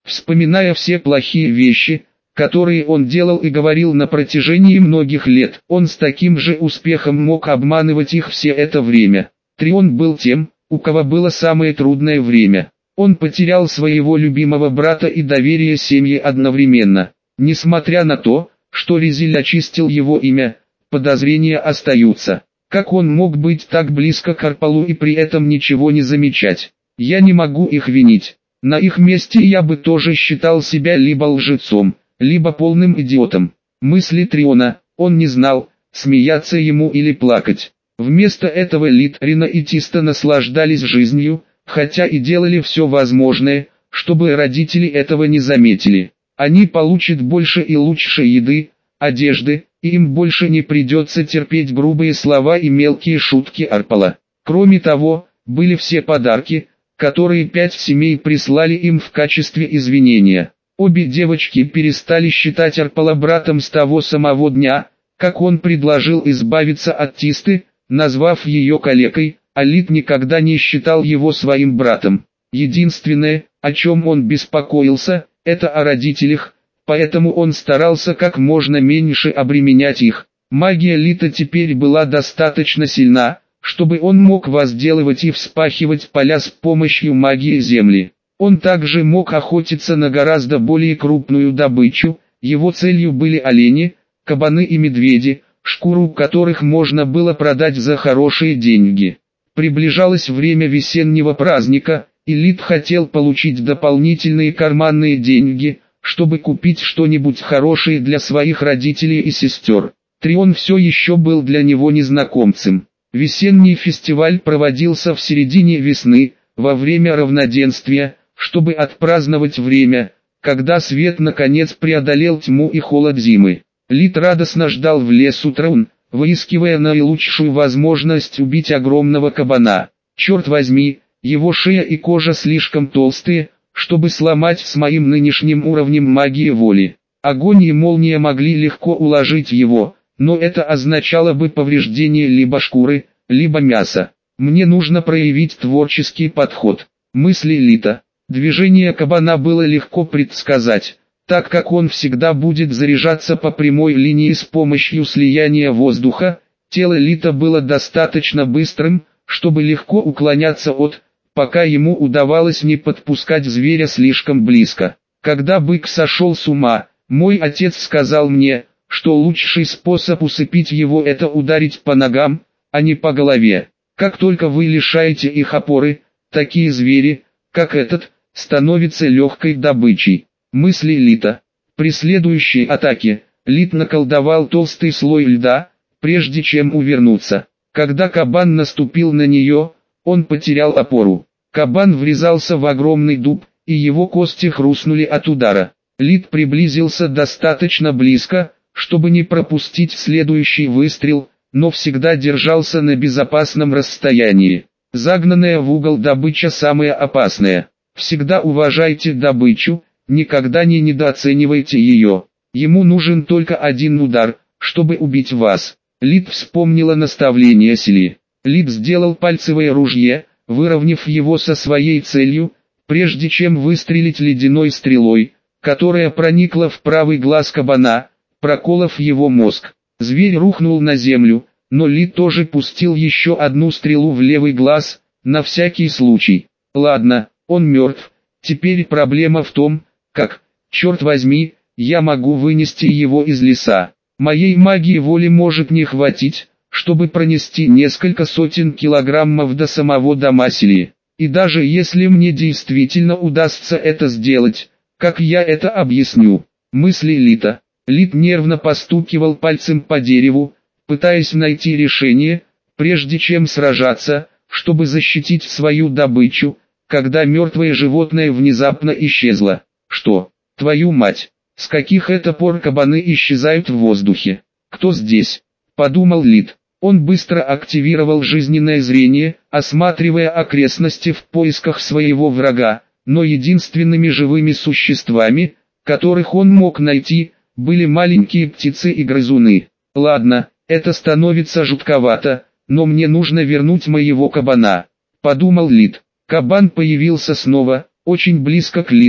вспоминая все плохие вещи, которые он делал и говорил на протяжении многих лет. Он с таким же успехом мог обманывать их все это время. Трион был тем, у кого было самое трудное время. Он потерял своего любимого брата и доверие семьи одновременно. Несмотря на то, что Резиль очистил его имя, подозрения остаются. Как он мог быть так близко к Арпалу и при этом ничего не замечать? Я не могу их винить. На их месте я бы тоже считал себя либо лжецом, либо полным идиотом. Мысли Триона, он не знал, смеяться ему или плакать. Вместо этого Лид, Рина и Тиста наслаждались жизнью, хотя и делали все возможное, чтобы родители этого не заметили. Они получат больше и лучше еды, одежды, и им больше не придется терпеть грубые слова и мелкие шутки Арпала. Кроме того, были все подарки, которые 5 семей прислали им в качестве извинения. Обе девочки перестали считать Арпала братом с того самого дня, как он предложил избавиться от Тисты, назвав ее калекой, а Лид никогда не считал его своим братом. Единственное, о чем он беспокоился, это о родителях, поэтому он старался как можно меньше обременять их. Магия Лита теперь была достаточно сильна, чтобы он мог возделывать и вспахивать поля с помощью магии земли. Он также мог охотиться на гораздо более крупную добычу, его целью были олени, кабаны и медведи, шкуру которых можно было продать за хорошие деньги. Приближалось время весеннего праздника, и Лид хотел получить дополнительные карманные деньги, чтобы купить что-нибудь хорошее для своих родителей и сестер. Трион все еще был для него незнакомцем. Весенний фестиваль проводился в середине весны, во время равноденствия, чтобы отпраздновать время, когда свет наконец преодолел тьму и холод зимы. Лид радостно ждал в лесу Траун, выискивая наилучшую возможность убить огромного кабана. Черт возьми, его шея и кожа слишком толстые, чтобы сломать с моим нынешним уровнем магии воли. Огонь и молния могли легко уложить его, но это означало бы повреждение либо шкуры, либо мяса. Мне нужно проявить творческий подход. Мысли Лита. Движение кабана было легко предсказать, так как он всегда будет заряжаться по прямой линии с помощью слияния воздуха. Тело Лита было достаточно быстрым, чтобы легко уклоняться от, пока ему удавалось не подпускать зверя слишком близко. Когда бык сошел с ума, мой отец сказал мне, что лучший способ усыпить его это ударить по ногам, а не по голове. Как только вы лишаете их опоры, такие звери, как этот, становятся легкой добычей. Мысли Лита. При следующей атаке, Лит наколдовал толстый слой льда, прежде чем увернуться. Когда кабан наступил на нее, он потерял опору. Кабан врезался в огромный дуб, и его кости хрустнули от удара. Лит приблизился достаточно близко, чтобы не пропустить следующий выстрел, но всегда держался на безопасном расстоянии. Загнанная в угол добыча самая опасная. Всегда уважайте добычу, никогда не недооценивайте ее. Ему нужен только один удар, чтобы убить вас. Лид вспомнила наставление Сели. Лид сделал пальцевое ружье, выровняв его со своей целью, прежде чем выстрелить ледяной стрелой, которая проникла в правый глаз кабана, проколов его мозг. Зверь рухнул на землю, но Лид тоже пустил еще одну стрелу в левый глаз, на всякий случай. Ладно, он мертв, теперь проблема в том, как, черт возьми, я могу вынести его из леса. Моей магии воли может не хватить, чтобы пронести несколько сотен килограммов до самого дома Сели. И даже если мне действительно удастся это сделать, как я это объясню? Мысли Лита. Лид нервно постукивал пальцем по дереву, пытаясь найти решение, прежде чем сражаться, чтобы защитить свою добычу, когда мертвое животное внезапно исчезло. Что, твою мать, с каких это пор кабаны исчезают в воздухе? Кто здесь? Подумал Лид. Он быстро активировал жизненное зрение, осматривая окрестности в поисках своего врага, но единственными живыми существами, которых он мог найти, были маленькие птицы и грызуны. Ладно, это становится жутковато, но мне нужно вернуть моего кабана, подумал Лид. Кабан появился снова, очень близко к Литу,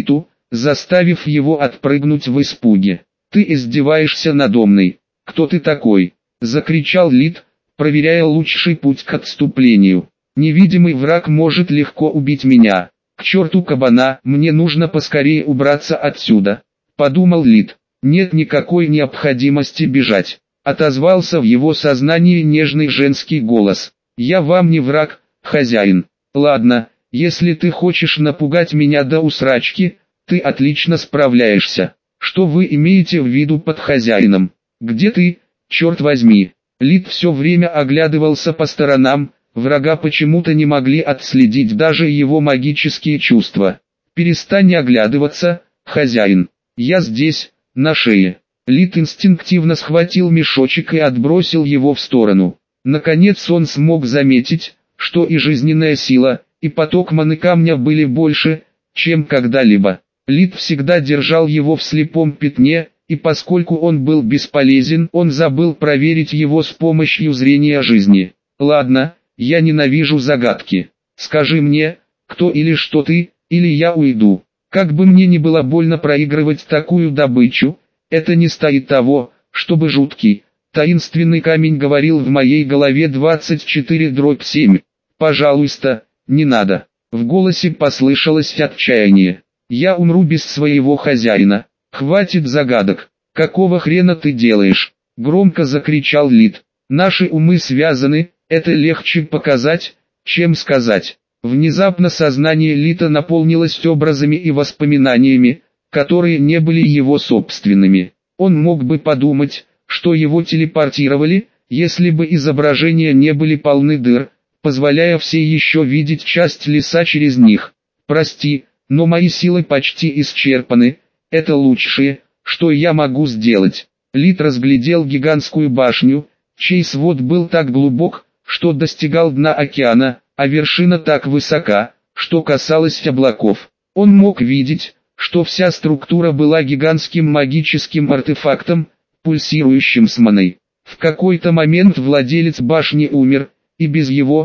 заставив его отпрыгнуть в испуге. «Ты издеваешься надо мной? Кто ты такой?» — закричал Лид, проверяя лучший путь к отступлению. «Невидимый враг может легко убить меня. К черту кабана, мне нужно поскорее убраться отсюда», — подумал Лид. «Нет никакой необходимости бежать», — отозвался в его сознании нежный женский голос. «Я вам не враг, хозяин. Ладно, если ты хочешь напугать меня до усрачки, ты отлично справляешься. Что вы имеете в виду под хозяином? Где ты, черт возьми?» Лид все время оглядывался по сторонам, врага почему-то не могли отследить даже его магические чувства. «Перестань оглядываться, хозяин. Я здесь, на шее». Лид инстинктивно схватил мешочек и отбросил его в сторону. Наконец он смог заметить, что и жизненная сила, и поток маны камня были больше, чем когда-либо. Лид всегда держал его в слепом пятне, и поскольку он был бесполезен, он забыл проверить его с помощью зрения жизни. «Ладно, я ненавижу загадки. Скажи мне, кто или что ты, или я уйду. Как бы мне ни было больно проигрывать такую добычу, это не стоит того, чтобы жуткий, таинственный камень говорил в моей голове 24/7. Пожалуйста, не надо». В голосе послышалось отчаяние. «Я умру без своего хозяина. Хватит загадок. Какого хрена ты делаешь?» Громко закричал Лид. «Наши умы связаны, это легче показать, чем сказать». Внезапно сознание Лита наполнилось образами и воспоминаниями, которые не были его собственными. Он мог бы подумать, что его телепортировали, если бы изображения не были полны дыр, позволяя все еще видеть часть леса через них. «Прости, но мои силы почти исчерпаны, это лучшее, что я могу сделать». Лид разглядел гигантскую башню, чей свод был так глубок, что достигал дна океана, а вершина так высока, что касалась облаков. Он мог видеть, что вся структура была гигантским магическим артефактом, пульсирующим с маной. В какой-то момент владелец башни умер, и без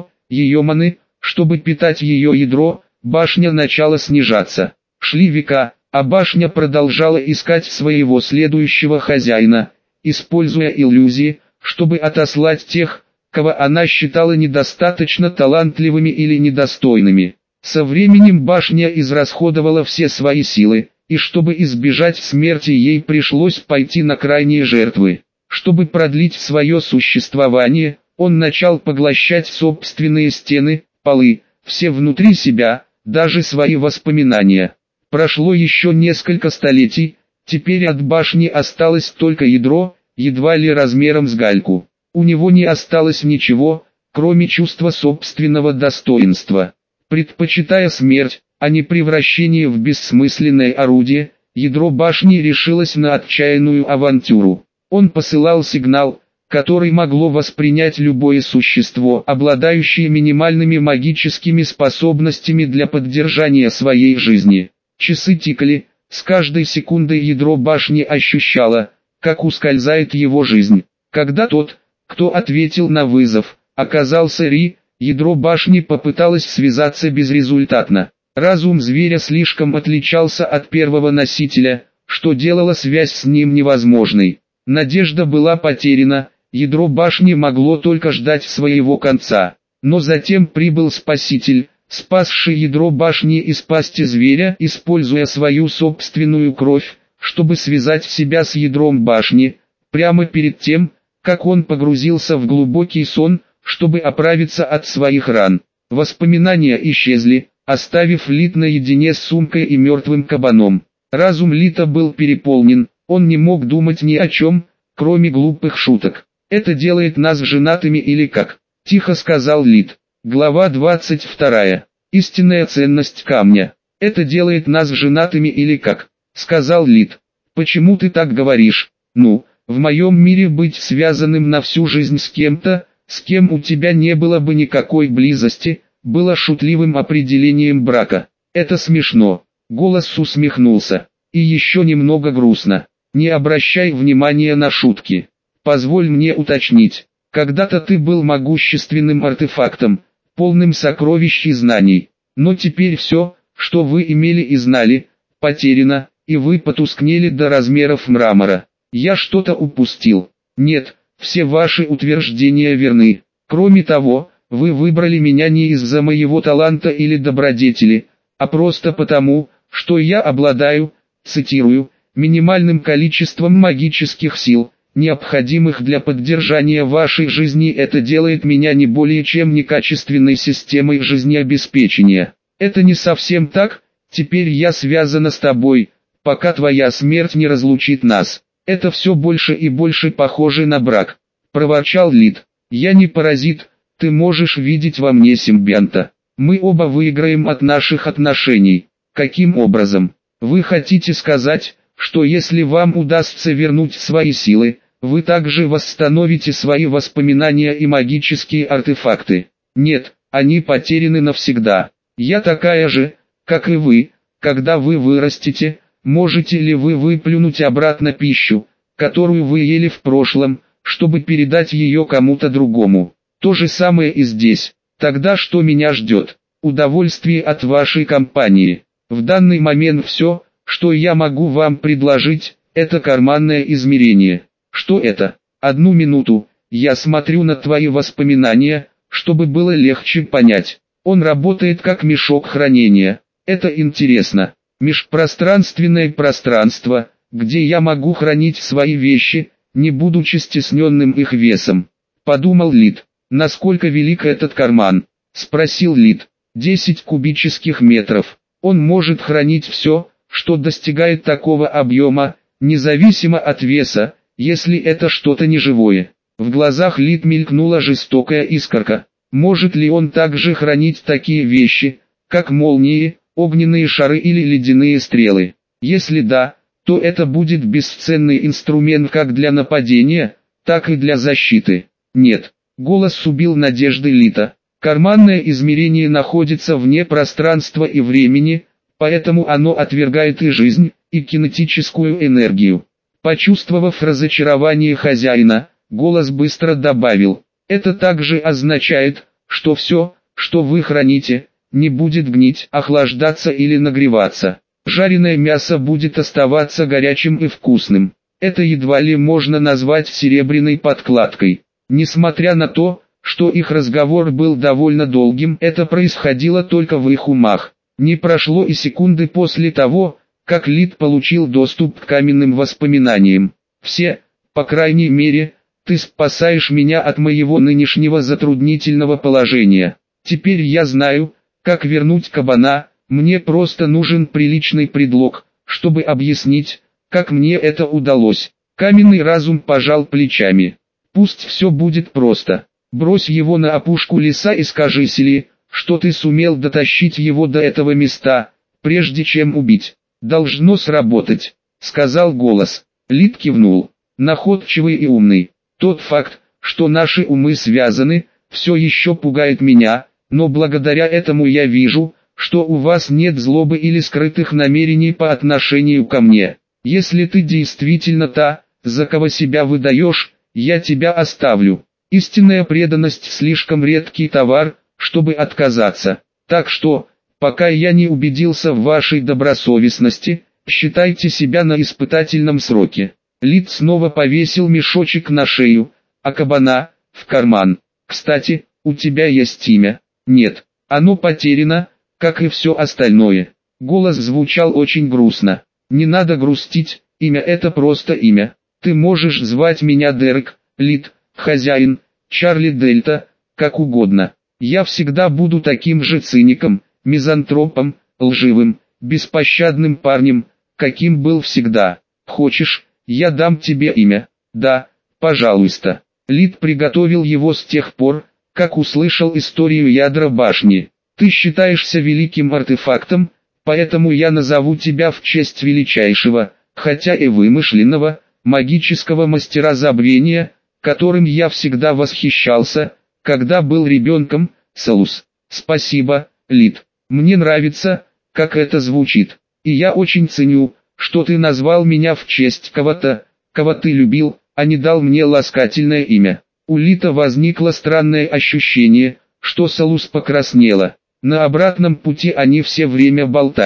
ее маны, чтобы питать ее ядро, башня начала снижаться. Шли века, а башня продолжала искать своего следующего хозяина, используя иллюзии, чтобы отослать тех, кого она считала недостаточно талантливыми или недостойными. Со временем башня израсходовала все свои силы, и чтобы избежать смерти ей пришлось пойти на крайние жертвы. Чтобы продлить свое существование, он начал поглощать собственные стены, полы, все внутри себя, даже свои воспоминания. Прошло еще несколько столетий, теперь от башни осталось только ядро, едва ли размером с гальку. У него не осталось ничего, кроме чувства собственного достоинства. Предпочитая смерть, а не превращение в бессмысленное орудие, ядро башни решилось на отчаянную авантюру. Он посылал сигнал, который могло воспринять любое существо, обладающее минимальными магическими способностями для поддержания своей жизни. Часы тикали, с каждой секундой ядро башни ощущало, как ускользает его жизнь. Когда тот, кто ответил на вызов, оказался Ри, ядро башни попыталось связаться безрезультатно. Разум зверя слишком отличался от первого носителя, что делало связь с ним невозможной. Надежда была потеряна, ядро башни могло только ждать своего конца. Но затем прибыл Спаситель, спасший ядро башни из пасти зверя, используя свою собственную кровь, чтобы связать себя с ядром башни, прямо перед тем, как он погрузился в глубокий сон, чтобы оправиться от своих ран. Воспоминания исчезли, оставив Лид наедине с сумкой и мертвым кабаном. Разум Лита был переполнен, он не мог думать ни о чем, кроме глупых шуток. «Это делает нас женатыми или как?» – тихо сказал Лид. Глава 22. Истинная ценность камня. «Это делает нас женатыми или как?» – сказал Лид. «Почему ты так говоришь? Ну, в моем мире быть связанным на всю жизнь с кем-то, с кем у тебя не было бы никакой близости, было шутливым определением брака. Это смешно». Голос усмехнулся. «И еще немного грустно. Не обращай внимания на шутки. Позволь мне уточнить. Когда-то ты был могущественным артефактом, полным сокровищ и знаний. Но теперь все, что вы имели и знали, потеряно, и вы потускнели до размеров мрамора. Я что-то упустил. Нет, все ваши утверждения верны. Кроме того, вы выбрали меня не из-за моего таланта или добродетели, а просто потому, что я обладаю, цитирую, минимальным количеством магических сил, необходимых для поддержания вашей жизни. Это делает меня не более чем некачественной системой жизнеобеспечения. Это не совсем так, теперь я связана с тобой, пока твоя смерть не разлучит нас. Это все больше и больше похоже на брак, проворчал Лид. Я не паразит, ты можешь видеть во мне симбионта. Мы оба выиграем от наших отношений. Каким образом? Вы хотите сказать, что если вам удастся вернуть свои силы, вы также восстановите свои воспоминания и магические артефакты? Нет, они потеряны навсегда. Я такая же, как и вы. Когда вы вырастете, можете ли вы выплюнуть обратно пищу, которую вы ели в прошлом, чтобы передать ее кому-то другому? То же самое и здесь. Тогда что меня ждет? Удовольствие от вашей компании. В данный момент все, что я могу вам предложить, это карманное измерение. Что это? Одну минуту, я смотрю на твои воспоминания, чтобы было легче понять. Он работает как мешок хранения. Это интересно. Межпространственное пространство, где я могу хранить свои вещи, не будучи стесненным их весом. Подумал Лид. Насколько велик этот карман? Спросил Лид. 10 кубических метров. Он может хранить все, что достигает такого объема, независимо от веса, если это что-то неживое. В глазах Лид мелькнула жестокая искорка. Может ли он также хранить такие вещи, как молнии, огненные шары или ледяные стрелы? Если да, то это будет бесценный инструмент как для нападения, так и для защиты. Нет, голос убил надежды Лита. Карманное измерение находится вне пространства и времени, поэтому оно отвергает и жизнь, и кинетическую энергию. Почувствовав разочарование хозяина, голос быстро добавил: это также означает, что все, что вы храните, не будет гнить, охлаждаться или нагреваться. Жареное мясо будет оставаться горячим и вкусным. Это едва ли можно назвать серебряной подкладкой. Несмотря на то, что их разговор был довольно долгим, это происходило только в их умах. Не прошло и секунды после того, как Лид получил доступ к каменным воспоминаниям. Все, по крайней мере, ты спасаешь меня от моего нынешнего затруднительного положения. Теперь я знаю, как вернуть кабана, мне просто нужен приличный предлог, чтобы объяснить, как мне это удалось. Каменный разум пожал плечами. Пусть все будет просто. Брось его на опушку леса и скажи Сели, что ты сумел дотащить его до этого места, прежде чем убить. Должно сработать, сказал голос. Лид кивнул. Находчивый и умный. Тот факт, что наши умы связаны, все еще пугает меня, но благодаря этому я вижу, что у вас нет злобы или скрытых намерений по отношению ко мне. Если ты действительно та, за кого себя выдаешь, я тебя оставлю. Истинная преданность слишком редкий товар, чтобы отказаться. Так что, пока я не убедился в вашей добросовестности, считайте себя на испытательном сроке. Лид снова повесил мешочек на шею, а кабана – в карман. Кстати, у тебя есть имя? Нет, оно потеряно, как и все остальное. Голос звучал очень грустно. Не надо грустить, имя это просто имя. Ты можешь звать меня Дерек, Лид, хозяин, Чарли Дельта, как угодно. Я всегда буду таким же циником, мизантропом, лживым, беспощадным парнем, каким был всегда. Хочешь, я дам тебе имя? Да, пожалуйста. Лид приготовил его с тех пор, как услышал историю ядра башни. Ты считаешься великим артефактом, поэтому я назову тебя в честь величайшего, хотя и вымышленного, магического мастера забвения, которым я всегда восхищался, когда был ребенком, Салус. Спасибо, Лид. Мне нравится, как это звучит. И я очень ценю, что ты назвал меня в честь кого-то, кого ты любил, а не дал мне ласкательное имя. У Лита возникло странное ощущение, что Салус покраснела. На обратном пути они все время болтали.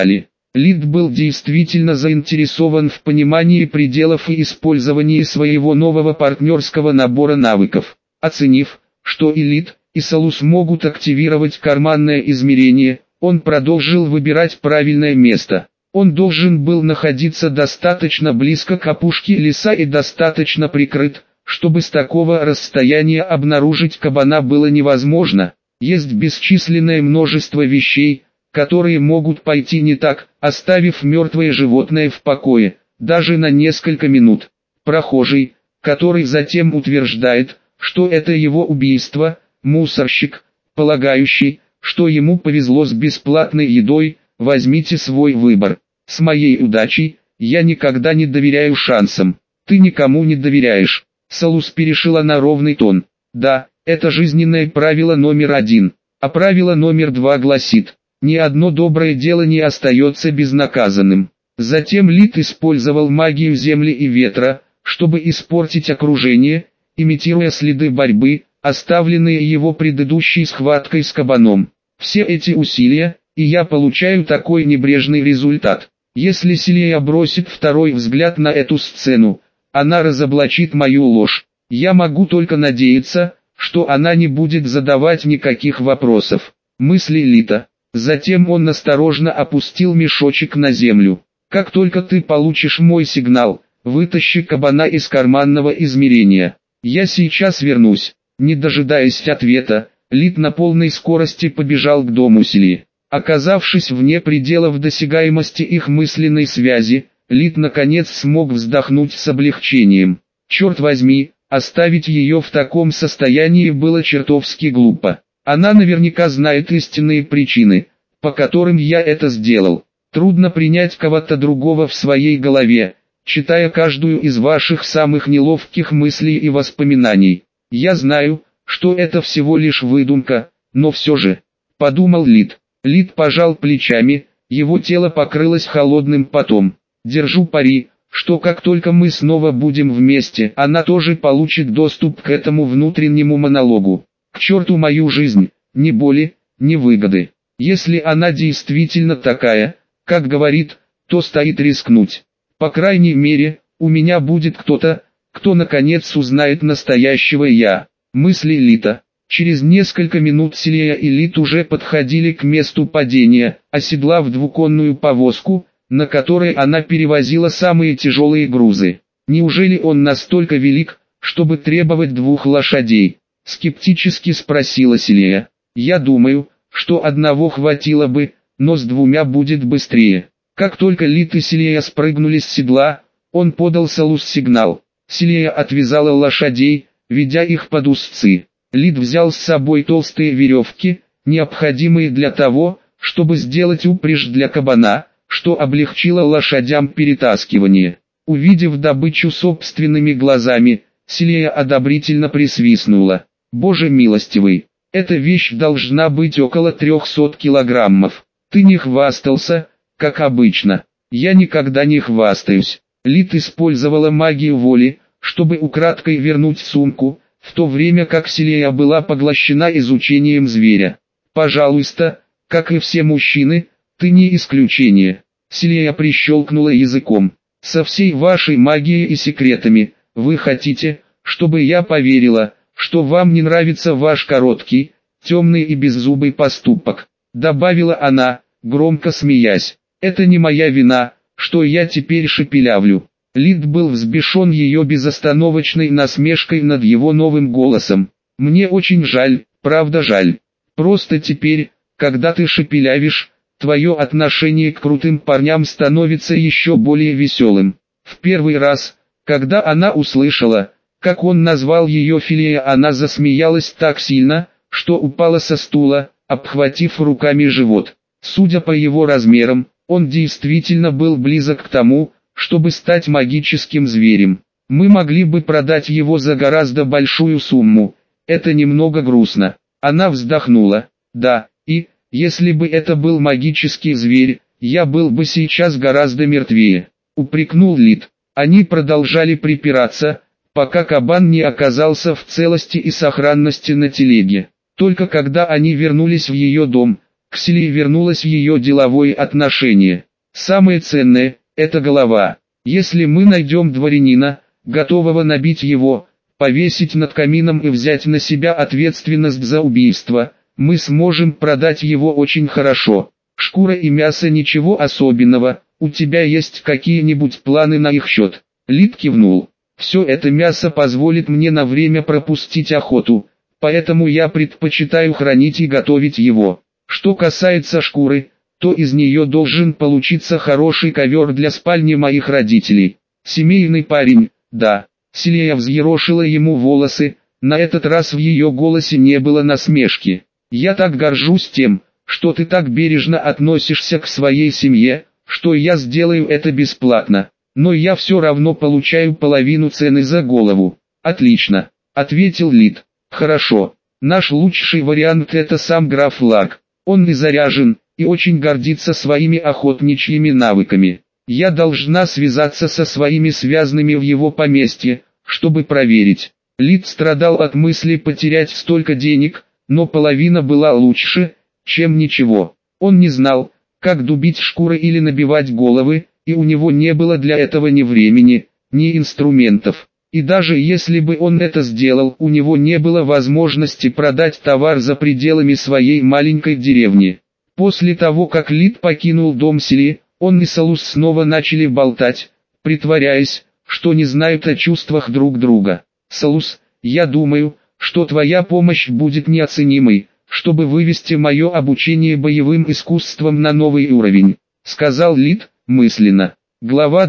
Лид был действительно заинтересован в понимании пределов и использовании своего нового партнерского набора навыков. Оценив, что и Лид, и Салус могут активировать карманное измерение, он продолжил выбирать правильное место. Он должен был находиться достаточно близко к опушке леса и достаточно прикрыт, чтобы с такого расстояния обнаружить кабана было невозможно. Есть бесчисленное множество вещей, которые могут пойти не так, оставив мертвое животное в покое, даже на несколько минут. Прохожий, который затем утверждает, что это его убийство, мусорщик, полагающий, что ему повезло с бесплатной едой, возьмите свой выбор. С моей удачей, я никогда не доверяю шансам. Ты никому не доверяешь. Салус перешла на ровный тон. Да, это жизненное правило номер 1. А правило номер 2 гласит: ни одно доброе дело не остается безнаказанным. Затем Лид использовал магию земли и ветра, чтобы испортить окружение, имитируя следы борьбы, оставленные его предыдущей схваткой с кабаном. Все эти усилия, и я получаю такой небрежный результат. Если Селия бросит второй взгляд на эту сцену, она разоблачит мою ложь. Я могу только надеяться, что она не будет задавать никаких вопросов. Мысли Лита. Затем он осторожно опустил мешочек на землю. Как только ты получишь мой сигнал, вытащи кабана из карманного измерения. Я сейчас вернусь. Не дожидаясь ответа, Лит на полной скорости побежал к дому Селии. Оказавшись вне пределов досягаемости их мысленной связи, Лит наконец смог вздохнуть с облегчением. Черт возьми, оставить ее в таком состоянии было чертовски глупо. Она наверняка знает истинные причины, по которым я это сделал. Трудно принять кого-то другого в своей голове, читая каждую из ваших самых неловких мыслей и воспоминаний. Я знаю, что это всего лишь выдумка, но все же, подумал Лид. Лид пожал плечами, его тело покрылось холодным потом. Держу пари, что как только мы снова будем вместе, она тоже получит доступ к этому внутреннему монологу. К черту мою жизнь, ни боли, ни выгоды. Если она действительно такая, как говорит, то стоит рискнуть. По крайней мере, у меня будет кто-то, кто наконец узнает настоящего я. Мысли Лита. Через несколько минут Селия и Лит уже подходили к месту падения, оседлав двуконную повозку, на которой она перевозила самые тяжелые грузы. Неужели он настолько велик, чтобы требовать 2 лошадей? Скептически спросила Селия. Я думаю, что одного хватило бы, но с 2 будет быстрее. Как только Лит и Селия спрыгнули с седла, он подал Салус сигнал. Селия отвязала лошадей, ведя их под узцы. Лид взял с собой толстые веревки, необходимые для того, чтобы сделать упряжь для кабана, что облегчило лошадям перетаскивание. Увидев добычу собственными глазами, Селия одобрительно присвистнула. «Боже милостивый, эта вещь должна быть около 300 килограммов. Ты не хвастался, как обычно». «Я никогда не хвастаюсь». Лид использовала магию воли, чтобы украдкой вернуть сумку, в то время как Селия была поглощена изучением зверя. «Пожалуйста, как и все мужчины, ты не исключение». Селия прищелкнула языком. «Со всей вашей магией и секретами, вы хотите, чтобы я поверила, что вам не нравится ваш короткий, темный и беззубый поступок», добавила она, громко смеясь. «Это не моя вина, что я теперь шепелявлю». Лид был взбешен ее безостановочной насмешкой над его новым голосом. «Мне очень жаль, правда жаль. Просто теперь, когда ты шепелявишь, твое отношение к крутым парням становится еще более веселым». В первый раз, когда она услышала, как он назвал ее Филия, она засмеялась так сильно, что упала со стула, обхватив руками живот. Судя по его размерам, он действительно был близок к тому, чтобы стать магическим зверем. Мы могли бы продать его за гораздо большую сумму. Это немного грустно. Она вздохнула. Да, и, если бы это был магический зверь, я был бы сейчас гораздо мертвее. Упрекнул Лид. Они продолжали припираться, пока кабан не оказался в целости и сохранности на телеге. Только когда они вернулись в ее дом, к Селии вернулось ее деловое отношение. Самое ценное – это голова. Если мы найдем дворянина, готового набить его, повесить над камином и взять на себя ответственность за убийство, мы сможем продать его очень хорошо. Шкура и мясо ничего особенного, у тебя есть какие-нибудь планы на их счет? Лид кивнул. Все это мясо позволит мне на время пропустить охоту, поэтому я предпочитаю хранить и готовить его. Что касается шкуры, то из нее должен получиться хороший ковер для спальни моих родителей. Семейный парень, да. Селия взъерошила ему волосы, на этот раз в ее голосе не было насмешки. Я так горжусь тем, что ты так бережно относишься к своей семье, что я сделаю это бесплатно. Но я все равно получаю половину цены за голову. Отлично, ответил Лид. Хорошо, наш лучший вариант это сам граф Лак. Он не заряжен и очень гордится своими охотничьими навыками. Я должна связаться со своими связанными в его поместье, чтобы проверить. Лид страдал от мысли потерять столько денег, но половина была лучше, чем ничего. Он не знал, как дубить шкуры или набивать головы, и у него не было для этого ни времени, ни инструментов. И даже если бы он это сделал, у него не было возможности продать товар за пределами своей маленькой деревни. После того, как Лид покинул дом Сели, он и Салус снова начали болтать, притворяясь, что не знают о чувствах друг друга. «Салус, я думаю, что твоя помощь будет неоценимой, чтобы вывести мое обучение боевым искусствам на новый уровень», сказал Лид, мысленно. Глава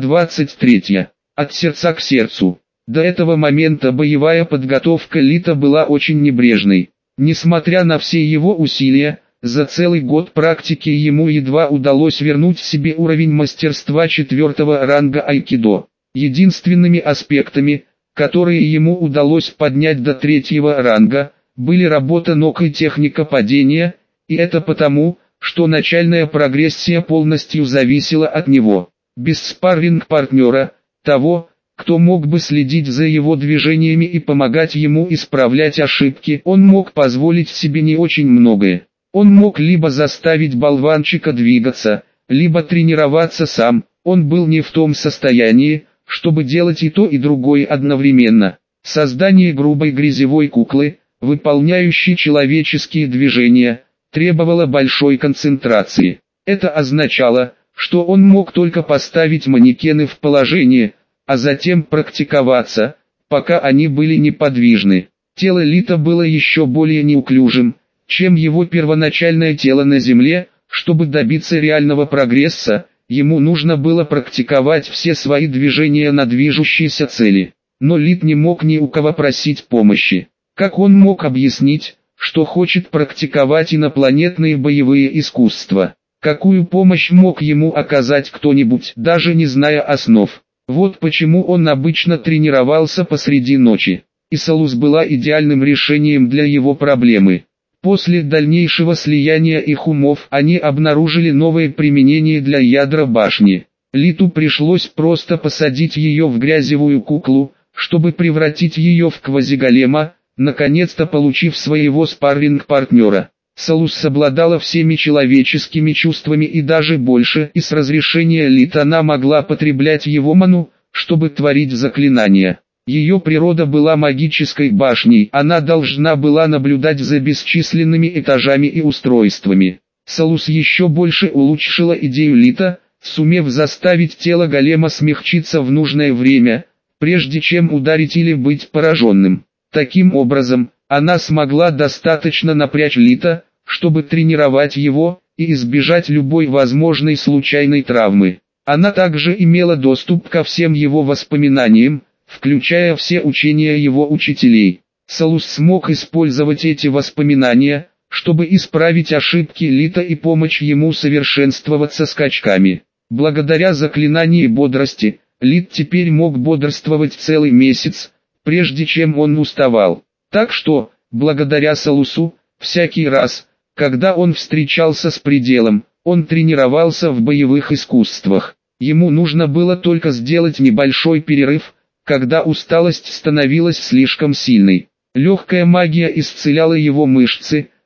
23. От сердца к сердцу. До этого момента боевая подготовка Лита была очень небрежной. Несмотря на все его усилия, за целый год практики ему едва удалось вернуть себе уровень мастерства 4-го ранга айкидо. Единственными аспектами, которые ему удалось поднять до 3-го ранга, были работа ног и техника падения, и это потому, что начальная прогрессия полностью зависела от него. Без спарринг-партнера, того, кто мог бы следить за его движениями и помогать ему исправлять ошибки, он мог позволить себе не очень многое. Он мог либо заставить болванчика двигаться, либо тренироваться сам, он был не в том состоянии, чтобы делать и то и другое одновременно. Создание грубой грязевой куклы, выполняющей человеческие движения, требовало большой концентрации. Это означало, что он мог только поставить манекены в положение, а затем практиковаться, пока они были неподвижны. Тело Лита было еще более неуклюжим, чем его первоначальное тело на Земле. Чтобы добиться реального прогресса, ему нужно было практиковать все свои движения на движущейся цели. Но Лит не мог ни у кого просить помощи. Как он мог объяснить, что хочет практиковать инопланетные боевые искусства? Какую помощь мог ему оказать кто-нибудь, даже не зная основ? Вот почему он обычно тренировался посреди ночи. И Салус была идеальным решением для его проблемы. После дальнейшего слияния их умов они обнаружили новое применение для ядра башни. Литу пришлось просто посадить ее в грязевую куклу, чтобы превратить ее в квазиголема, наконец-то получив своего спарринг-партнера. Салус обладала всеми человеческими чувствами и даже больше, и с разрешения Лита она могла потреблять его ману, чтобы творить заклинания. Ее природа была магической башней, она должна была наблюдать за бесчисленными этажами и устройствами. Салус еще больше улучшила идею Лита, сумев заставить тело голема смягчиться в нужное время, прежде чем ударить или быть пораженным. Таким образом, она смогла достаточно напрячь Лита, чтобы тренировать его, и избежать любой возможной случайной травмы. Она также имела доступ ко всем его воспоминаниям, включая все учения его учителей. Салус смог использовать эти воспоминания, чтобы исправить ошибки Лита и помочь ему совершенствоваться скачками. Благодаря заклинанию бодрости, Лит теперь мог бодрствовать целый месяц, прежде чем он уставал. Так что, благодаря Салусу, всякий раз, когда он встречался с пределом, он тренировался в боевых искусствах. Ему нужно было только сделать небольшой перерыв, когда усталость становилась слишком сильной. Легкая магия исцеляла его мышцы,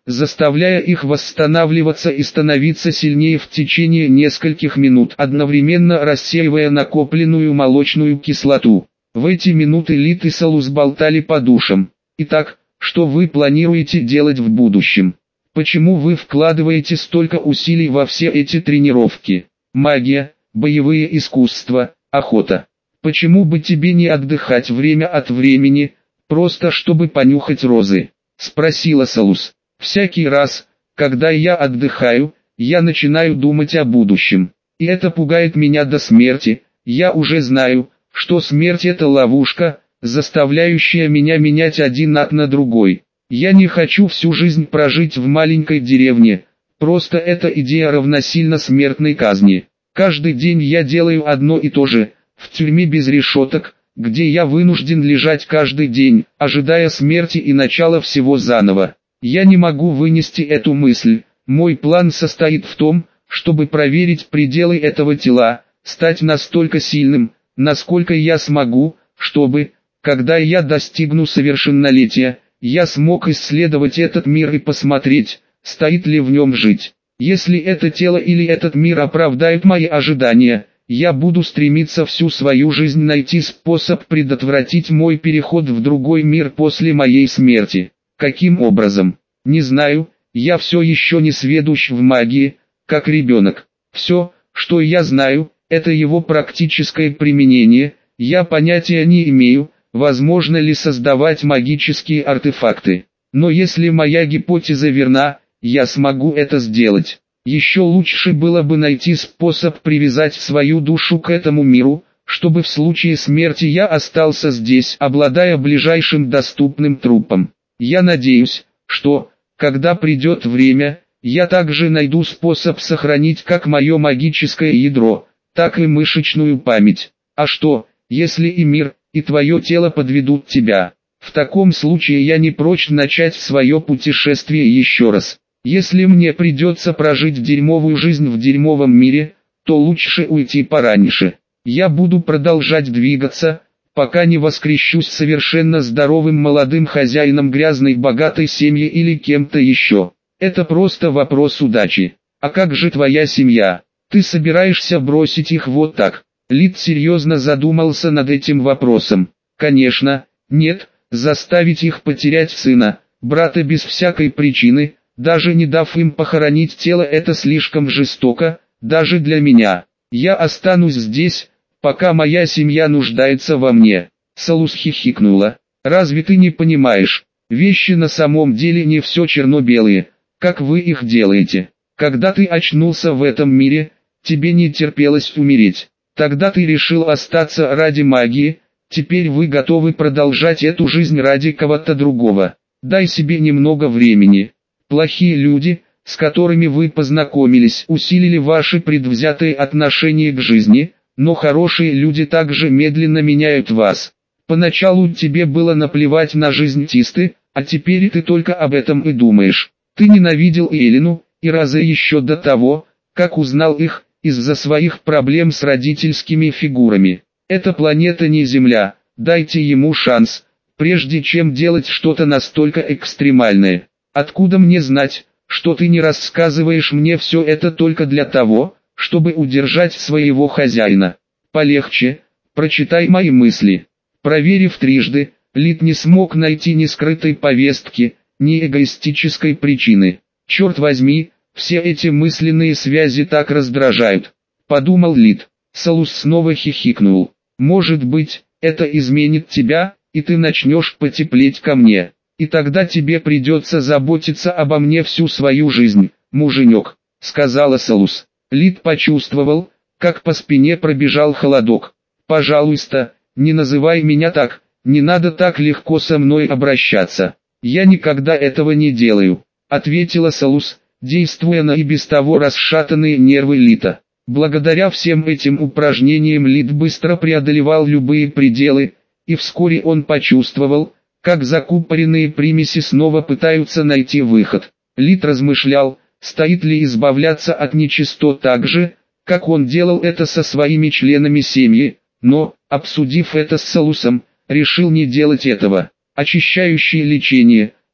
заставляя их восстанавливаться и становиться сильнее в течение нескольких минут, одновременно рассеивая накопленную молочную кислоту. В эти минуты Лид и Салус болтали по душам. Итак, что вы планируете делать в будущем? Почему вы вкладываете столько усилий во все эти тренировки? Магия, боевые искусства, охота. Почему бы тебе не отдыхать время от времени, просто чтобы понюхать розы? Спросила Салус. Всякий раз, когда я отдыхаю, я начинаю думать о будущем. И это пугает меня до смерти. Я уже знаю, что смерть это ловушка, заставляющая меня менять один ад на другой. Я не хочу всю жизнь прожить в маленькой деревне, просто эта идея равносильна смертной казни. Каждый день я делаю одно и то же, в тюрьме без решеток, где я вынужден лежать каждый день, ожидая смерти и начала всего заново. Я не могу вынести эту мысль. Мой план состоит в том, чтобы проверить пределы этого тела, стать настолько сильным, насколько я смогу, чтобы, когда я достигну совершеннолетия, я смог исследовать этот мир и посмотреть, стоит ли в нем жить. Если это тело или этот мир оправдают мои ожидания, я буду стремиться всю свою жизнь найти способ предотвратить мой переход в другой мир после моей смерти. Каким образом? Не знаю, я все еще не сведущ в магии, как ребенок. Все, что я знаю, это его практическое применение, я понятия не имею, возможно ли создавать магические артефакты. Но если моя гипотеза верна, я смогу это сделать. Еще лучше было бы найти способ привязать свою душу к этому миру, чтобы в случае смерти я остался здесь, обладая ближайшим доступным трупом. Я надеюсь, что, когда придет время, я также найду способ сохранить как мое магическое ядро, так и мышечную память. А что, если и мир, и твое тело подведут тебя? В таком случае я не прочь начать свое путешествие еще раз. Если мне придется прожить дерьмовую жизнь в дерьмовом мире, то лучше уйти пораньше. Я буду продолжать двигаться, пока не воскрещусь совершенно здоровым молодым хозяином грязной богатой семьи или кем-то еще. Это просто вопрос удачи. А как же твоя семья? Ты собираешься бросить их вот так? Лид серьезно задумался над этим вопросом. Конечно, нет, заставить их потерять сына, брата без всякой причины, даже не дав им похоронить тело, это слишком жестоко, даже для меня. Я останусь здесь, пока моя семья нуждается во мне. Салус хихикнула. Разве ты не понимаешь? Вещи на самом деле не все черно-белые, как вы их делаете. Когда ты очнулся в этом мире, тебе не терпелось умереть. Тогда ты решил остаться ради магии, теперь вы готовы продолжать эту жизнь ради кого-то другого. Дай себе немного времени. Плохие люди, с которыми вы познакомились, усилили ваши предвзятые отношения к жизни, но хорошие люди также медленно меняют вас. Поначалу тебе было наплевать на жизнь Тисты, а теперь ты только об этом и думаешь. Ты ненавидел Элину и Розе еще до того, как узнал их, из-за своих проблем с родительскими фигурами. Эта планета не Земля, дайте ему шанс, прежде чем делать что-то настолько экстремальное. Откуда мне знать, что ты не рассказываешь мне все это только для того, чтобы удержать своего хозяина? Полегче, прочитай мои мысли. Проверив трижды, Лид не смог найти ни скрытой повестки, ни эгоистической причины. Черт возьми, все эти мысленные связи так раздражают. Подумал Лид. Салус снова хихикнул. Может быть, это изменит тебя, и ты начнешь потеплеть ко мне. И тогда тебе придется заботиться обо мне всю свою жизнь, муженек, сказала Салус. Лид почувствовал, как по спине пробежал холодок. Пожалуйста, не называй меня так, не надо так легко со мной обращаться. Я никогда этого не делаю, ответила Салус, действуя на и без того расшатанные нервы Лида. Благодаря всем этим упражнениям Лид быстро преодолевал любые пределы, и вскоре он почувствовал, как закупоренные примеси снова пытаются найти выход. Лид размышлял, стоит ли избавляться от нечистот так же, как он делал это со своими членами семьи, но, обсудив это с Салусом, решил не делать этого. Очищающее лечение,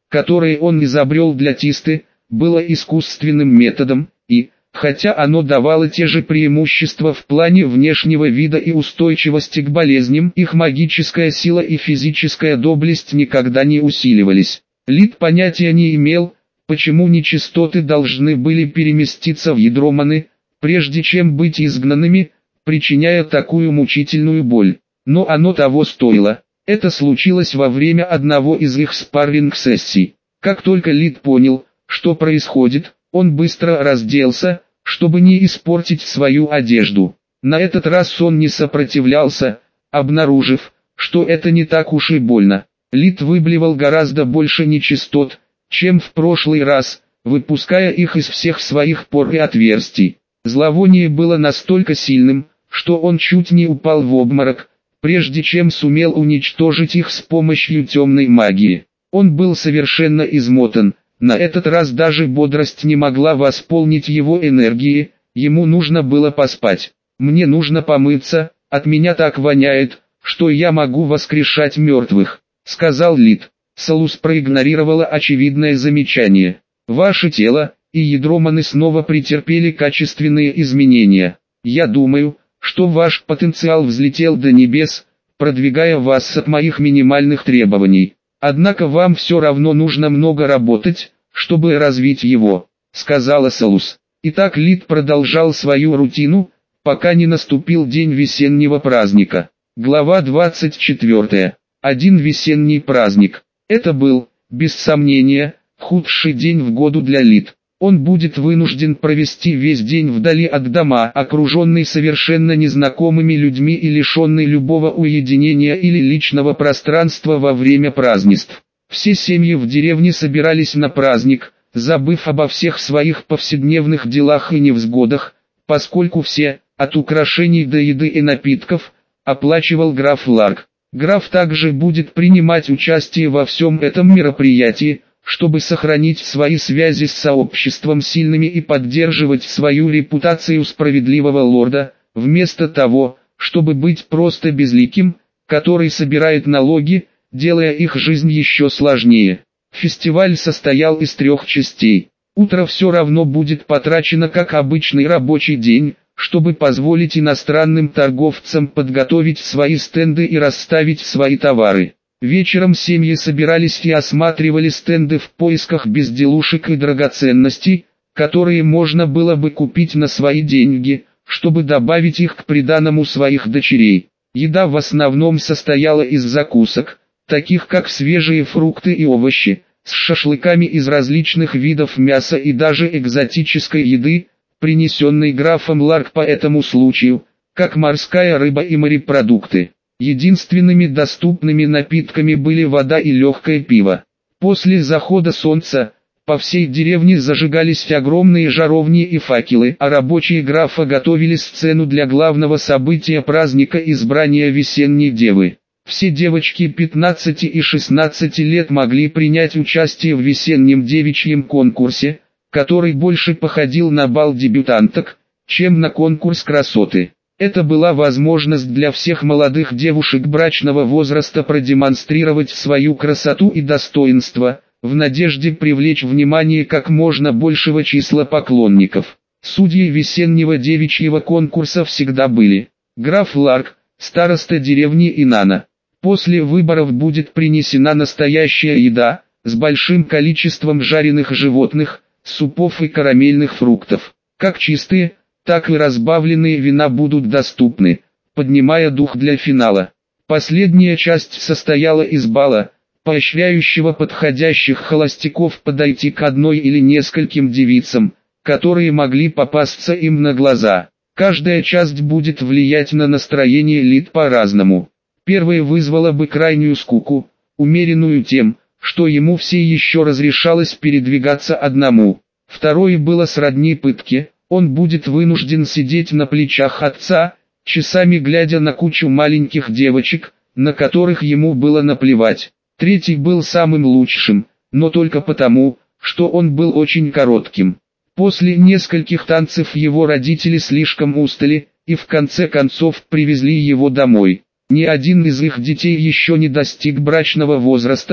которое он изобрел для Тисты, было искусственным методом, и, хотя оно давало те же преимущества в плане внешнего вида и устойчивости к болезням, их магическая сила и физическая доблесть никогда не усиливались. Лид понятия не имел, почему нечистоты должны были переместиться в ядро маны, прежде чем быть изгнанными, причиняя такую мучительную боль. Но оно того стоило. Это случилось во время одного из их спарринг-сессий. Как только Лид понял, что происходит, он быстро разделся, чтобы не испортить свою одежду. На этот раз он не сопротивлялся, обнаружив, что это не так уж и больно. Лид выблевал гораздо больше нечистот, чем в прошлый раз, выпуская их из всех своих пор и отверстий. Зловоние было настолько сильным, что он чуть не упал в обморок, прежде чем сумел уничтожить их с помощью темной магии. Он был совершенно измотан, на этот раз даже бодрость не могла восполнить его энергии, ему нужно было поспать. «Мне нужно помыться, от меня так воняет, что я могу воскрешать мертвых», — сказал Лид. Салус проигнорировала очевидное замечание. «Ваше тело и ядро маны снова претерпели качественные изменения. Я думаю, что ваш потенциал взлетел до небес, продвигая вас от моих минимальных требований. Однако вам все равно нужно много работать, чтобы развить его», — сказала Салус. Итак, Лид продолжал свою рутину, пока не наступил день весеннего праздника. Глава 24. Один весенний праздник. Это был, без сомнения, худший день в году для Лид. Он будет вынужден провести весь день вдали от дома, окруженный совершенно незнакомыми людьми и лишенный любого уединения или личного пространства во время празднеств. Все семьи в деревне собирались на праздник, забыв обо всех своих повседневных делах и невзгодах, поскольку все, от украшений до еды и напитков, оплачивал граф Ларк. Граф также будет принимать участие во всем этом мероприятии, чтобы сохранить свои связи с сообществом сильными и поддерживать свою репутацию справедливого лорда, вместо того, чтобы быть просто безликим, который собирает налоги, делая их жизнь еще сложнее. Фестиваль состоял из 3 частей. Утро все равно будет потрачено как обычный рабочий день, чтобы позволить иностранным торговцам подготовить свои стенды и расставить свои товары. Вечером семьи собирались и осматривали стенды в поисках безделушек и драгоценностей, которые можно было бы купить на свои деньги, чтобы добавить их к приданому своих дочерей. Еда в основном состояла из закусок, таких как свежие фрукты и овощи, с шашлыками из различных видов мяса и даже экзотической еды, принесенной графом Ларк по этому случаю, как морская рыба и морепродукты. Единственными доступными напитками были вода и легкое пиво. После захода солнца, по всей деревне зажигались огромные жаровни и факелы, а рабочие графа готовили сцену для главного события праздника избрания весенней девы. Все девочки 15 и 16 лет могли принять участие в весеннем девичьем конкурсе, который больше походил на бал дебютанток, чем на конкурс красоты. Это была возможность для всех молодых девушек брачного возраста продемонстрировать свою красоту и достоинство, в надежде привлечь внимание как можно большего числа поклонников. Судьи весеннего девичьего конкурса всегда были граф Ларк, староста деревни Инана. После выборов будет принесена настоящая еда, с большим количеством жареных животных, супов и карамельных фруктов. Как чистые, так и разбавленные вина будут доступны, поднимая дух для финала. Последняя часть состояла из бала, поощряющего подходящих холостяков подойти к одной или нескольким девицам, которые могли попасться им на глаза. Каждая часть будет влиять на настроение Лид по-разному. Первая вызвала бы крайнюю скуку, умеренную тем, что ему все еще разрешалось передвигаться одному. Второе было сродни пытке. Он будет вынужден сидеть на плечах отца, часами глядя на кучу маленьких девочек, на которых ему было наплевать. Третий был самым лучшим, но только потому, что он был очень коротким. После нескольких танцев его родители слишком устали, и в конце концов привезли его домой. Ни один из их детей еще не достиг брачного возраста,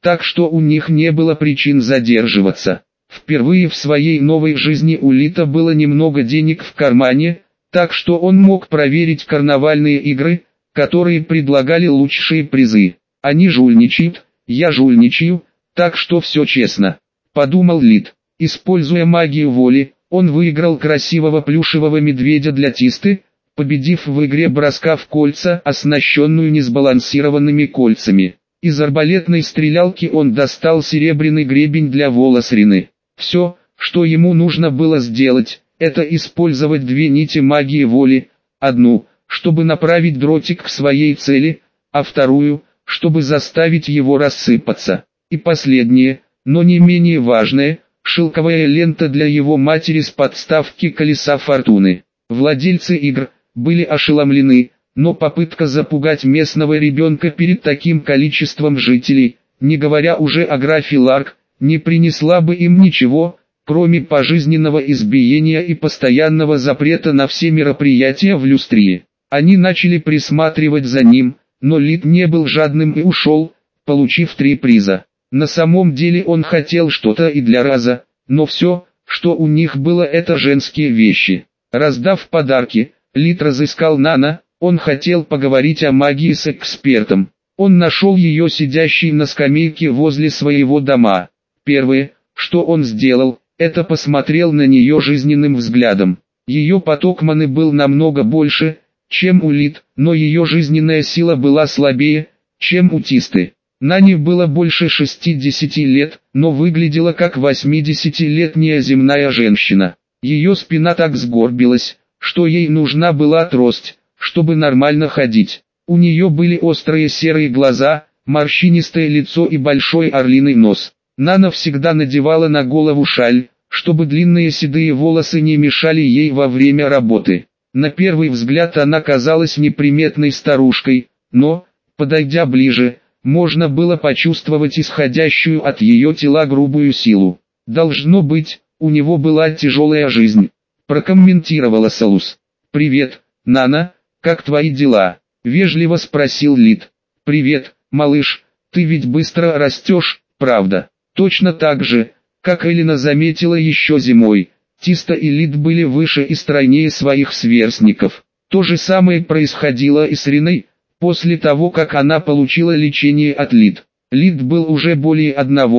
так что у них не было причин задерживаться. Впервые в своей новой жизни у Лита было немного денег в кармане, так что он мог проверить карнавальные игры, которые предлагали лучшие призы. Они жульничают, я жульничаю, так что все честно, подумал Лит. Используя магию воли, он выиграл красивого плюшевого медведя для Тисты, победив в игре броска в кольца, оснащенную несбалансированными кольцами. Из арбалетной стрелялки он достал серебряный гребень для волос Рины. Все, что ему нужно было сделать, это использовать две нити магии воли, одну, чтобы направить дротик к своей цели, а вторую, чтобы заставить его рассыпаться. И последнее, но не менее важное, шелковая лента для его матери с подставки колеса фортуны. Владельцы игр были ошеломлены, но попытка запугать местного ребенка перед таким количеством жителей, не говоря уже о графе Ларк, не принесла бы им ничего, кроме пожизненного избиения и постоянного запрета на все мероприятия в Люстрии. Они начали присматривать за ним, но Лит не был жадным и ушел, получив 3 приза. На самом деле он хотел что-то и для раза, но все, что у них было, это женские вещи. Раздав подарки, Лит разыскал Нана, он хотел поговорить о магии с экспертом. Он нашел ее сидящей на скамейке возле своего дома. Первое, что он сделал, это посмотрел на нее жизненным взглядом. Ее поток маны был намного больше, чем у Лит, но ее жизненная сила была слабее, чем у Тисты. Нане было больше 60 лет, но выглядела как 80-летняя земная женщина. Ее спина так сгорбилась, что ей нужна была трость, чтобы нормально ходить. У нее были острые серые глаза, морщинистое лицо и большой орлиный нос. Нана всегда надевала на голову шаль, чтобы длинные седые волосы не мешали ей во время работы. На первый взгляд она казалась неприметной старушкой, но, подойдя ближе, можно было почувствовать исходящую от ее тела грубую силу. «Должно быть, у него была тяжелая жизнь», — прокомментировала Салус. «Привет, Нана, как твои дела?» — вежливо спросил Лит. «Привет, малыш, ты ведь быстро растешь, правда?» Точно так же, как Элина заметила еще зимой, Тиста и Лит были выше и стройнее своих сверстников. То же самое происходило и с Риной, после того как она получила лечение от Лит. Лит был уже более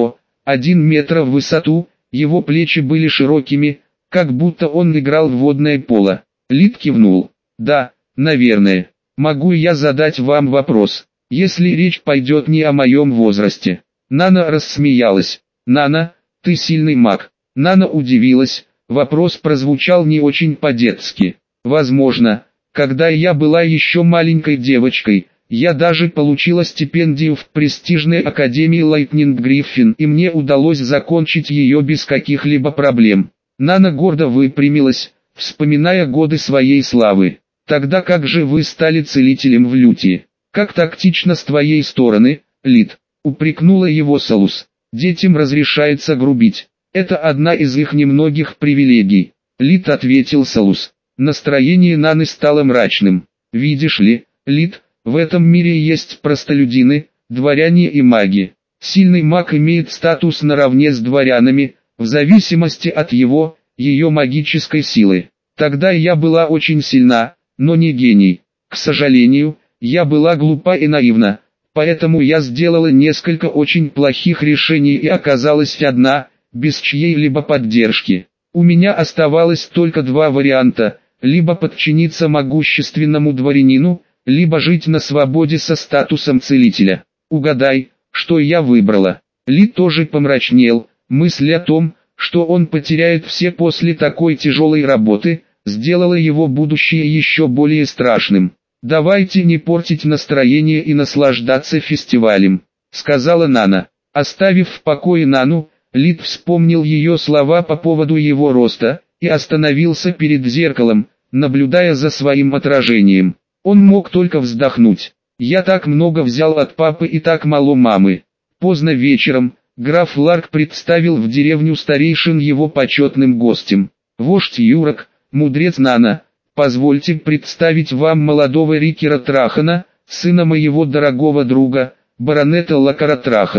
1 метра в высоту, его плечи были широкими, как будто он играл в водное поло. Лит кивнул. «Да, наверное. Могу я задать вам вопрос, если речь пойдет не о моем возрасте?» Нана рассмеялась. «Нана, ты сильный маг». Нана удивилась, вопрос прозвучал не очень по-детски. «Возможно, когда я была еще маленькой девочкой, я даже получила стипендию в престижной академии Лайтнинг Гриффин, и мне удалось закончить ее без каких-либо проблем». Нана гордо выпрямилась, вспоминая годы своей славы. «Тогда как же вы стали целителем в Люте? Как тактично с твоей стороны, Лит», — упрекнула его Салус. «Детям разрешается грубить. Это одна из их немногих привилегий», — Лит ответил Салус. Настроение Наны стало мрачным. «Видишь ли, Лит, в этом мире есть простолюдины, дворяне и маги. Сильный маг имеет статус наравне с дворянами, в зависимости от ее магической силы. Тогда я была очень сильна, но не гений. К сожалению, я была глупа и наивна, поэтому я сделала несколько очень плохих решений и оказалась одна, без чьей-либо поддержки. У меня оставалось только 2 варианта: либо подчиниться могущественному дворянину, либо жить на свободе со статусом целителя. Угадай, что я выбрала». Ли тоже помрачнел. Мысль о том, что он потеряет все после такой тяжелой работы, сделала его будущее еще более страшным. «Давайте не портить настроение и наслаждаться фестивалем», — сказала Нана. Оставив в покое Нану, Лит вспомнил ее слова по поводу его роста, и остановился перед зеркалом, наблюдая за своим отражением. Он мог только вздохнуть. «Я так много взял от папы и так мало мамы». Поздно вечером, граф Ларк представил в деревню старейшин его почетным гостем. «Вождь Юрок, мудрец Нана, позвольте представить вам молодого Рикера Трахана, сына моего дорогого друга, баронета Лакара Трахана».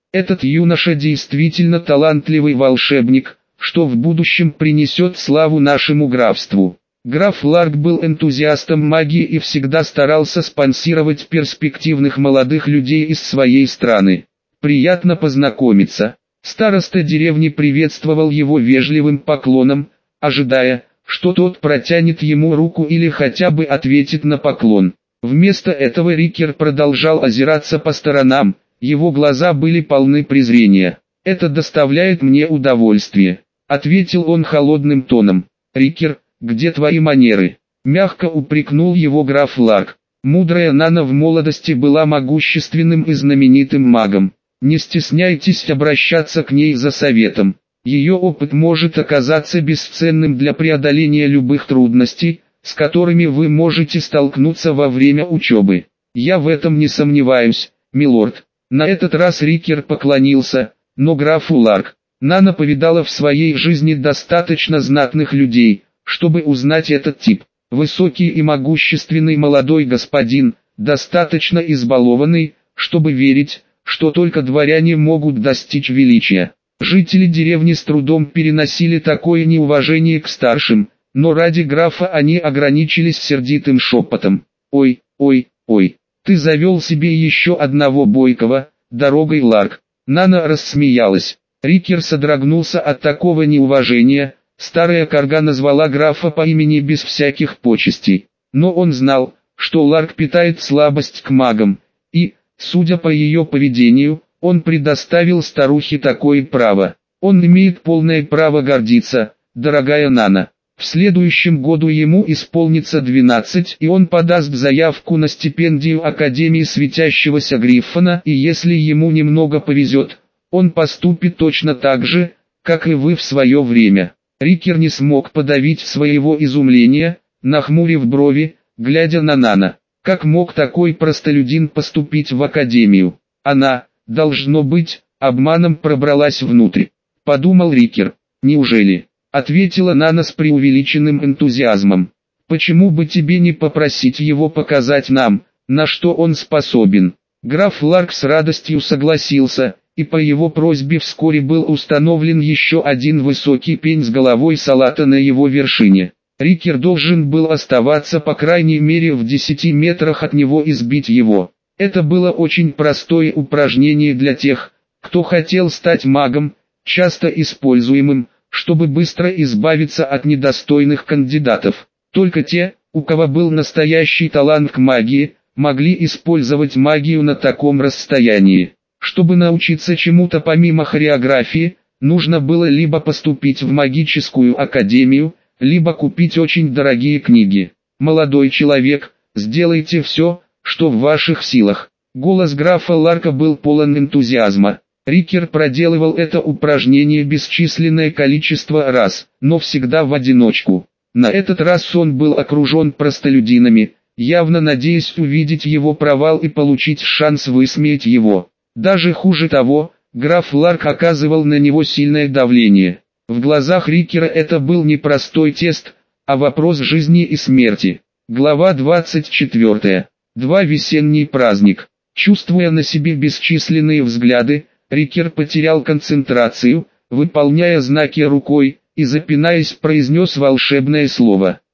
Этот юноша действительно талантливый волшебник, что в будущем принесет славу нашему графству. Граф Ларк был энтузиастом магии и всегда старался спонсировать перспективных молодых людей из своей страны. Приятно познакомиться. Староста деревни приветствовал его вежливым поклоном, ожидая, что тот протянет ему руку или хотя бы ответит на поклон. Вместо этого Рикер продолжал озираться по сторонам, его глаза были полны презрения. «Это доставляет мне удовольствие», — ответил он холодным тоном. «Рикер, где твои манеры?» — мягко упрекнул его граф Ларк. Мудрая Нана в молодости была могущественным и знаменитым магом. Не стесняйтесь обращаться к ней за советом. Ее опыт может оказаться бесценным для преодоления любых трудностей, с которыми вы можете столкнуться во время учебы. Я в этом не сомневаюсь, милорд. На этот раз Рикер поклонился, но графу Ларк. Нана повидала в своей жизни достаточно знатных людей, чтобы узнать этот тип. Высокий и могущественный молодой господин, достаточно избалованный, чтобы верить, что только дворяне могут достичь величия. Жители деревни с трудом переносили такое неуважение к старшим, но ради графа они ограничились сердитым шепотом. «Ой, ой, ой, ты завел себе еще одного бойкого, дорогой Ларк». Нана рассмеялась. Рикер содрогнулся от такого неуважения. Старая карга назвала графа по имени без всяких почестей. Но он знал, что Ларк питает слабость к магам, и, судя по ее поведению, он предоставил старухе такое право. Он имеет полное право гордиться, дорогая Нана. В следующем году ему исполнится 12, и он подаст заявку на стипендию Академии Светящегося Гриффона, и если ему немного повезет, он поступит точно так же, как и вы в свое время. Рикер не смог подавить своего изумления, нахмурив брови, глядя на Нана. Как мог такой простолюдин поступить в Академию? Она, должно быть, обманом пробралась внутрь. Подумал Рикер. «Неужели?» — ответила Нана с преувеличенным энтузиазмом. «Почему бы тебе не попросить его показать нам, на что он способен?» Граф Ларк с радостью согласился, и по его просьбе вскоре был установлен еще один высокий пень с головой салата на его вершине. Рикер должен был оставаться по крайней мере в 10 метрах от него и сбить его. Это было очень простое упражнение для тех, кто хотел стать магом, часто используемым, чтобы быстро избавиться от недостойных кандидатов. Только те, у кого был настоящий талант к магии, могли использовать магию на таком расстоянии. Чтобы научиться чему-то помимо хореографии, нужно было либо поступить в магическую академию, либо купить очень дорогие книги. «Молодой человек, сделайте все, что в ваших силах». Голос графа Ларка был полон энтузиазма. Рикер проделывал это упражнение бесчисленное количество раз, но всегда в одиночку. На этот раз он был окружен простолюдинами, явно надеясь увидеть его провал и получить шанс высмеять его. Даже хуже того, граф Ларк оказывал на него сильное давление. В глазах Рикера это был не простой тест, а вопрос жизни и смерти. Глава 24. Весенний праздник. Чувствуя на себе бесчисленные взгляды, Рикер потерял концентрацию, выполняя знаки рукой, и запинаясь произнес волшебное слово.